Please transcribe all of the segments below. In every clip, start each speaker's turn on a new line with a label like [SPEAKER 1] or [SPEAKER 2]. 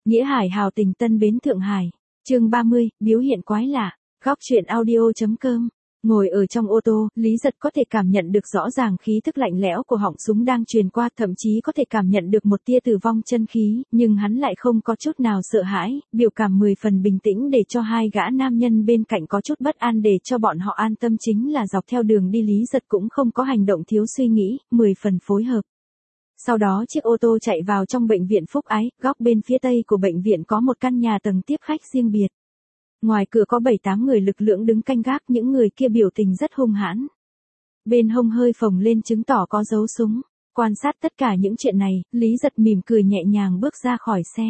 [SPEAKER 1] Nghĩa Hải hào tình Tân Bến Thượng Hải. Chương 30, biểu hiện quái lạ. Góc truyện audio.com. Ngồi ở trong ô tô, Lý Giật có thể cảm nhận được rõ ràng khí thức lạnh lẽo của họng súng đang truyền qua, thậm chí có thể cảm nhận được một tia tử vong chân khí, nhưng hắn lại không có chút nào sợ hãi, biểu cảm 10 phần bình tĩnh để cho hai gã nam nhân bên cạnh có chút bất an để cho bọn họ an tâm. Chính là dọc theo đường đi Lý Giật cũng không có hành động thiếu suy nghĩ, 10 phần phối hợp. Sau đó chiếc ô tô chạy vào trong bệnh viện Phúc Ái, góc bên phía tây của bệnh viện có một căn nhà tầng tiếp khách riêng biệt. Ngoài cửa có 7-8 người lực lượng đứng canh gác, những người kia biểu tình rất hung hãn. Bên hông hơi phồng lên chứng tỏ có dấu súng. Quan sát tất cả những chuyện này, Lý Giật mỉm cười nhẹ nhàng bước ra khỏi xe.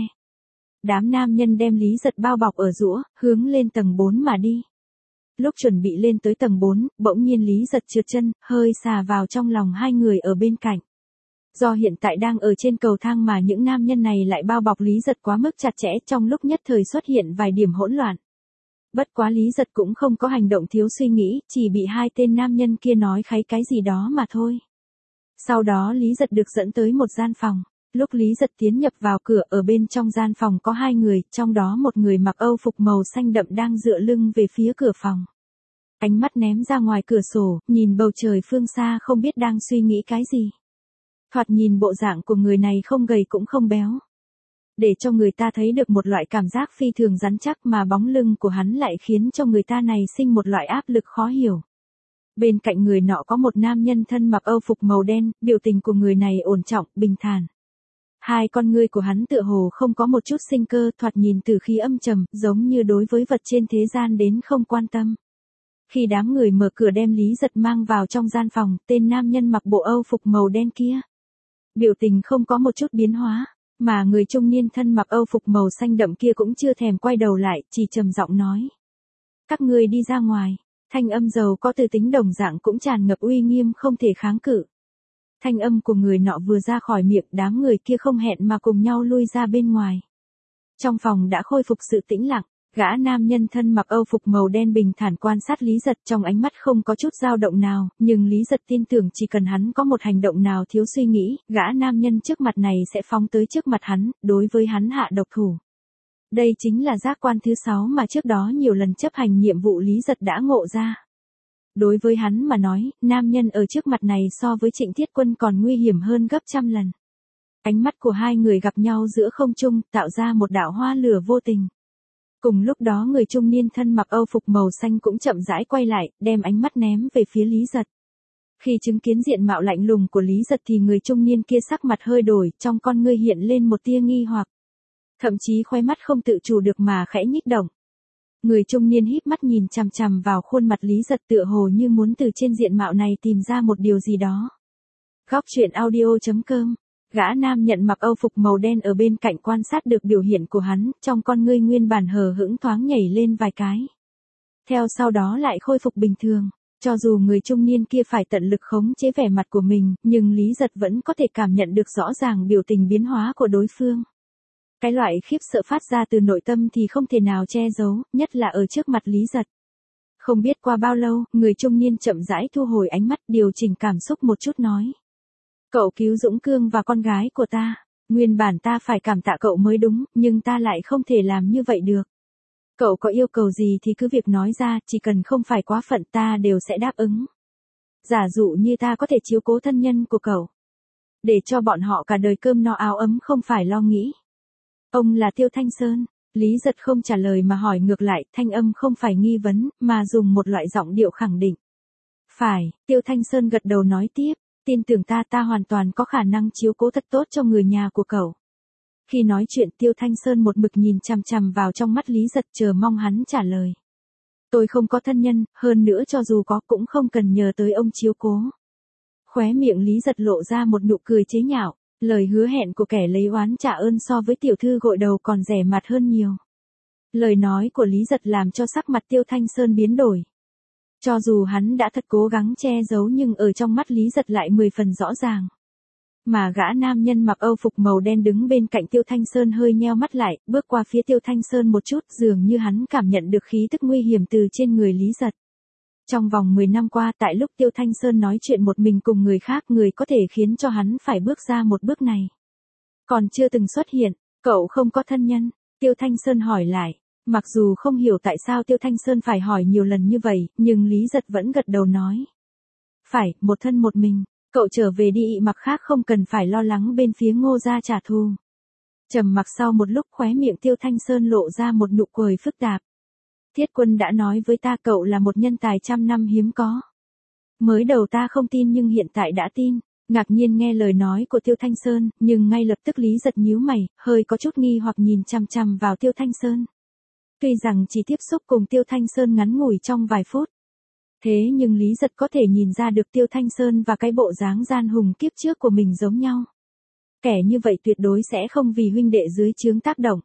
[SPEAKER 1] Đám nam nhân đem Lý Giật bao bọc ở giũa, hướng lên tầng 4 mà đi. Lúc chuẩn bị lên tới tầng 4, bỗng nhiên Lý Giật trượt chân, hơi xà vào trong lòng hai người ở bên cạnh. Do hiện tại đang ở trên cầu thang mà những nam nhân này lại bao bọc Lý Giật quá mức chặt chẽ, trong lúc nhất thời xuất hiện vài điểm hỗn loạn. Bất quá Lý Giật cũng không có hành động thiếu suy nghĩ, chỉ bị hai tên nam nhân kia nói kháy cái gì đó mà thôi. Sau đó Lý Giật được dẫn tới một gian phòng. Lúc Lý Giật tiến nhập vào cửa, ở bên trong gian phòng có hai người, trong đó một người mặc âu phục màu xanh đậm đang dựa lưng về phía cửa phòng. Ánh mắt ném ra ngoài cửa sổ, nhìn bầu trời phương xa không biết đang suy nghĩ cái gì. Thoạt nhìn bộ dạng của người này không gầy cũng không béo. Để cho người ta thấy được một loại cảm giác phi thường rắn chắc, mà bóng lưng của hắn lại khiến cho người ta này sinh một loại áp lực khó hiểu. Bên cạnh người nọ có một nam nhân thân mặc âu phục màu đen, biểu tình của người này ổn trọng, bình thản. Hai con ngươi của hắn tựa hồ không có một chút sinh cơ, thoạt nhìn từ khí âm trầm, giống như đối với vật trên thế gian đến không quan tâm. Khi đám người mở cửa đem Lý Giật mang vào trong gian phòng, tên nam nhân mặc bộ âu phục màu đen kia biểu tình không có một chút biến hóa, mà người trung niên thân mặc âu phục màu xanh đậm kia cũng chưa thèm quay đầu lại, chỉ trầm giọng nói: "Các ngươi đi ra ngoài." Thanh âm giàu có từ tính đồng dạng cũng tràn ngập uy nghiêm không thể kháng cự. Thanh âm của người nọ vừa ra khỏi miệng, đám người kia không hẹn mà cùng nhau lui ra bên ngoài. Trong phòng đã khôi phục sự tĩnh lặng. Gã nam nhân thân mặc âu phục màu đen bình thản quan sát Lý Giật, trong ánh mắt không có chút dao động nào, nhưng Lý Giật tin tưởng chỉ cần hắn có một hành động nào thiếu suy nghĩ, gã nam nhân trước mặt này sẽ phóng tới trước mặt hắn, đối với hắn hạ độc thủ. Đây chính là giác quan thứ 6 mà trước đó nhiều lần chấp hành nhiệm vụ Lý Giật đã ngộ ra. Đối với hắn mà nói, nam nhân ở trước mặt này so với Trịnh Thiết Quân còn nguy hiểm hơn gấp trăm lần. Ánh mắt của hai người gặp nhau giữa không trung, tạo ra một đạo hoa lửa vô tình. Cùng lúc đó người trung niên thân mặc âu phục màu xanh cũng chậm rãi quay lại, đem ánh mắt ném về phía Lý Giật. Khi chứng kiến diện mạo lạnh lùng của Lý Giật thì người trung niên kia sắc mặt hơi đổi, trong con ngươi hiện lên một tia nghi hoặc. Thậm chí khóe mắt không tự chủ được mà khẽ nhích động. Người trung niên híp mắt nhìn chằm chằm vào khuôn mặt Lý Giật, tựa hồ như muốn từ trên diện mạo này tìm ra một điều gì đó. Góc truyện audio.com. Gã nam nhận mặc âu phục màu đen ở bên cạnh quan sát được biểu hiện của hắn, trong con ngươi nguyên bản hờ hững thoáng nhảy lên vài cái. Theo sau đó lại khôi phục bình thường. Cho dù người trung niên kia phải tận lực khống chế vẻ mặt của mình, nhưng Lý Giật vẫn có thể cảm nhận được rõ ràng biểu tình biến hóa của đối phương. Cái loại khiếp sợ phát ra từ nội tâm thì không thể nào che giấu, nhất là ở trước mặt Lý Giật. Không biết qua bao lâu, người trung niên chậm rãi thu hồi ánh mắt, điều chỉnh cảm xúc một chút nói: "Cậu cứu Dũng Cương và con gái của ta. Nguyên bản ta phải cảm tạ cậu mới đúng, nhưng ta lại không thể làm như vậy được. Cậu có yêu cầu gì thì cứ việc nói ra, chỉ cần không phải quá phận ta đều sẽ đáp ứng. Giả dụ như ta có thể chiếu cố thân nhân của cậu, để cho bọn họ cả đời cơm no áo ấm không phải lo nghĩ." "Ông là Tiêu Thanh Sơn?" Lý Giật không trả lời mà hỏi ngược lại, thanh âm không phải nghi vấn, mà dùng một loại giọng điệu khẳng định. "Phải." Tiêu Thanh Sơn gật đầu nói tiếp: "Tin tưởng ta hoàn toàn có khả năng chiếu cố thật tốt cho người nhà của cậu." Khi nói chuyện Tiêu Thanh Sơn một mực nhìn chằm chằm vào trong mắt Lý Giật, chờ mong hắn trả lời. "Tôi không có thân nhân, hơn nữa cho dù có cũng không cần nhờ tới ông chiếu cố." Khóe miệng Lý Giật lộ ra một nụ cười chế nhạo, lời hứa hẹn của kẻ lấy oán trả ơn so với tiểu thư gội đầu còn rẻ mạt hơn nhiều. Lời nói của Lý Giật làm cho sắc mặt Tiêu Thanh Sơn biến đổi. Cho dù hắn đã thật cố gắng che giấu nhưng ở trong mắt Lý Giật lại 10 phần rõ ràng. Mà gã nam nhân mặc âu phục màu đen đứng bên cạnh Tiêu Thanh Sơn hơi nheo mắt lại, bước qua phía Tiêu Thanh Sơn một chút, dường như hắn cảm nhận được khí tức nguy hiểm từ trên người Lý Giật. Trong vòng 10 năm qua, tại lúc Tiêu Thanh Sơn nói chuyện một mình cùng người khác, người có thể khiến cho hắn phải bước ra một bước này còn chưa từng xuất hiện. Cậu không có thân nhân, Tiêu Thanh Sơn hỏi lại. Mặc dù không hiểu tại sao Tiêu Thanh Sơn phải hỏi nhiều lần như vậy, nhưng Lý Giật vẫn gật đầu nói. Phải, một thân một mình, cậu trở về đi, mặc khác không cần phải lo lắng bên phía Ngô gia trả thù. Trầm mặc sau một lúc, khóe miệng Tiêu Thanh Sơn lộ ra một nụ cười phức tạp. Thiết Quân đã nói với ta cậu là một nhân tài trăm năm hiếm có. Mới đầu ta không tin nhưng hiện tại đã tin. Ngạc nhiên nghe lời nói của Tiêu Thanh Sơn, nhưng ngay lập tức Lý Giật nhíu mày, hơi có chút nghi hoặc nhìn chằm chằm vào Tiêu Thanh Sơn. Tuy rằng chỉ tiếp xúc cùng Tiêu Thanh Sơn ngắn ngủi trong vài phút. Thế nhưng Lý Giật có thể nhìn ra được Tiêu Thanh Sơn và cái bộ dáng gian hùng kiếp trước của mình giống nhau. Kẻ như vậy tuyệt đối sẽ không vì huynh đệ dưới trướng tác động,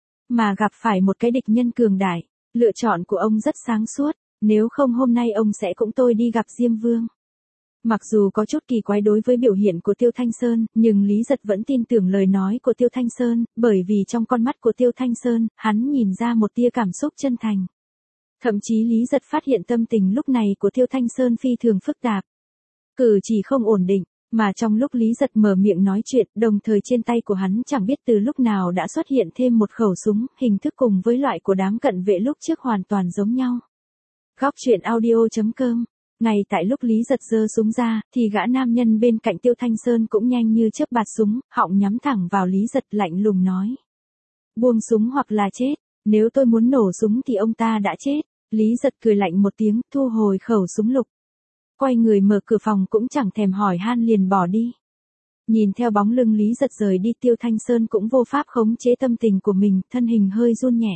[SPEAKER 1] mà gặp phải một cái địch nhân cường đại. Lựa chọn của ông rất sáng suốt, nếu không hôm nay ông sẽ cũng tôi đi gặp Diêm Vương. Mặc dù có chút kỳ quái đối với biểu hiện của Tiêu Thanh Sơn, nhưng Lý Giật vẫn tin tưởng lời nói của Tiêu Thanh Sơn, bởi vì trong con mắt của Tiêu Thanh Sơn, hắn nhìn ra một tia cảm xúc chân thành. Thậm chí Lý Giật phát hiện tâm tình lúc này của Tiêu Thanh Sơn phi thường phức tạp. Cử chỉ không ổn định, mà trong lúc Lý Giật mở miệng nói chuyện, đồng thời trên tay của hắn chẳng biết từ lúc nào đã xuất hiện thêm một khẩu súng, hình thức cùng với loại của đám cận vệ lúc trước hoàn toàn giống nhau. Góc truyện audio.com. Ngay tại lúc Lý Giật giơ súng ra, thì gã nam nhân bên cạnh Tiêu Thanh Sơn cũng nhanh như chớp bạt súng, họng nhắm thẳng vào Lý Giật, lạnh lùng nói. Buông súng hoặc là chết, nếu tôi muốn nổ súng thì ông ta đã chết. Lý Giật cười lạnh một tiếng, thu hồi khẩu súng lục. Quay người mở cửa phòng cũng chẳng thèm hỏi han liền bỏ đi. Nhìn theo bóng lưng Lý Giật rời đi, Tiêu Thanh Sơn cũng vô pháp khống chế tâm tình của mình, thân hình hơi run nhẹ.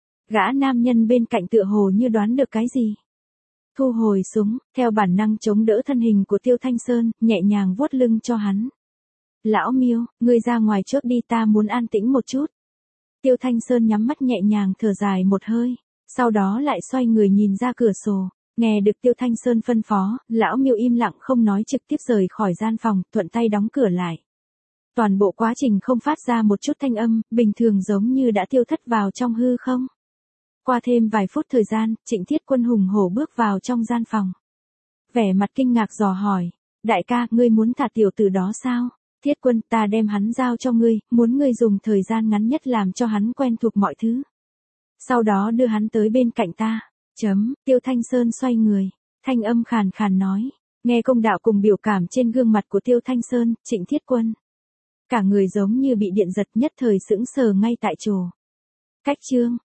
[SPEAKER 1] Gã nam nhân bên cạnh tựa hồ như đoán được cái gì. Thu hồi súng, theo bản năng chống đỡ thân hình của Tiêu Thanh Sơn, nhẹ nhàng vuốt lưng cho hắn. Lão Miêu, ngươi ra ngoài trước đi, ta muốn an tĩnh một chút. Tiêu Thanh Sơn nhắm mắt nhẹ nhàng thở dài một hơi, sau đó lại xoay người nhìn ra cửa sổ. Nghe được Tiêu Thanh Sơn phân phó, lão Miêu im lặng không nói, trực tiếp rời khỏi gian phòng, thuận tay đóng cửa lại. Toàn bộ quá trình không phát ra một chút thanh âm, bình thường giống như đã tiêu thất vào trong hư không. Qua thêm vài phút thời gian, Trịnh Thiết Quân hùng hổ bước vào trong gian phòng. Vẻ mặt kinh ngạc dò hỏi, đại ca, ngươi muốn thả tiểu tử đó sao? Thiết Quân, ta đem hắn giao cho ngươi, muốn ngươi dùng thời gian ngắn nhất làm cho hắn quen thuộc mọi thứ. Sau đó đưa hắn tới bên cạnh ta. Tiêu Thanh Sơn xoay người, thanh âm khàn khàn nói, nghe công đạo cùng biểu cảm trên gương mặt của Tiêu Thanh Sơn, Trịnh Thiết Quân. Cả người giống như bị điện giật, nhất thời sững sờ ngay tại chỗ. Cách chương.